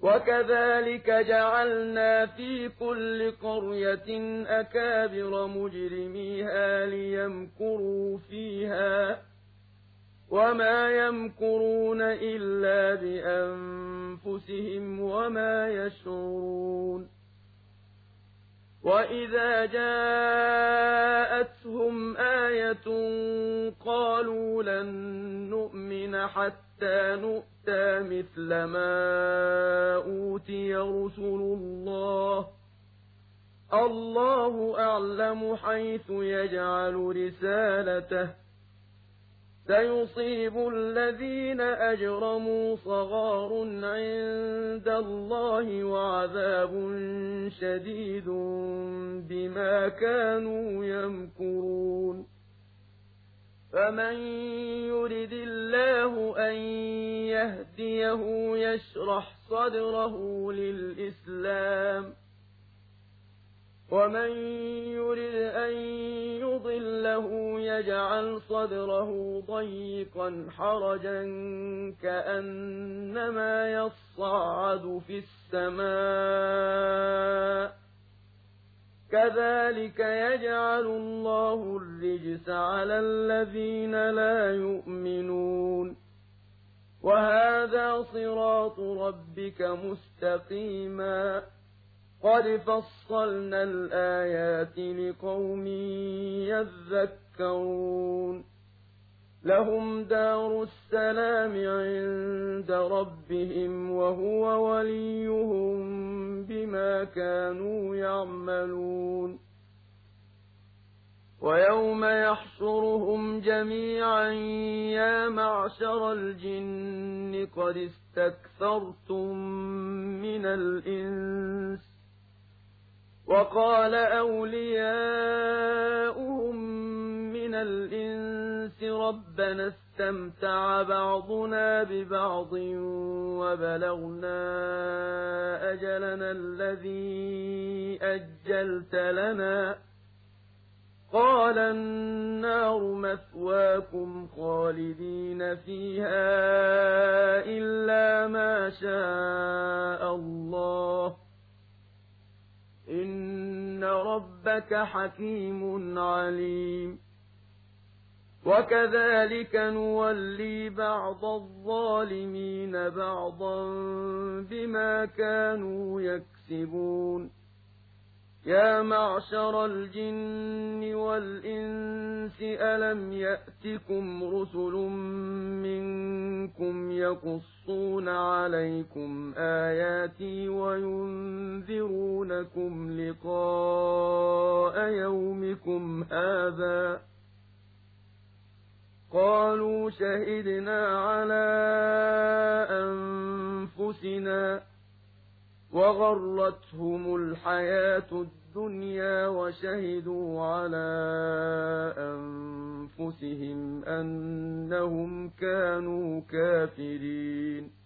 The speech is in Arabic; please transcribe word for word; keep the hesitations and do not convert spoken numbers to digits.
وكذلك جعلنا في كل قرية أكابر مجرميها ليمكروا فيها وما يمكرون إلا بأنفسهم وما يشعرون وإذا جاءتهم آية قالوا لن نؤمن حتى نؤتى مثل ما أوتي رسل الله الله أعلم حيث يجعل رسالته سيصيب الذين أجرموا صغار عند الله وعذاب شديد بما كانوا يمكرون فمن يرد الله أن يهديه يشرح صدره للإسلام ومن يرد أن يضله يجعل صدره ضيقا حرجا كأنما يصعد في السماء كذلك يجعل الله الرجس على الذين لا يؤمنون وهذا صراط ربك مستقيما قد فصلنا الآيات لقوم يذكرون لهم دار السلام عند ربهم وهو وليهم بما كانوا يعملون ويوم يحشرهم جميعا يا معشر الجن قد استكثرتم من الإنس وقال أولياؤهم من الإنس ربنا استمتع بعضنا ببعض وبلغنا أجلنا الذي أجلت لنا قال النار مثواكم خالدين فيها إلا ما شاء الله إن ربك حكيم عليم وكذلك نولي بعض الظالمين بعضا بما كانوا يكسبون يا معشر الجن والإنس ألم يأتكم رسل منكم يقصون عليكم آياتي وينذرونكم لقاء يومكم هذا قالوا شهدنا على أنفسنا وغرتهم الحياة الدنيا وشهدوا على أنفسهم أنهم كانوا كافرين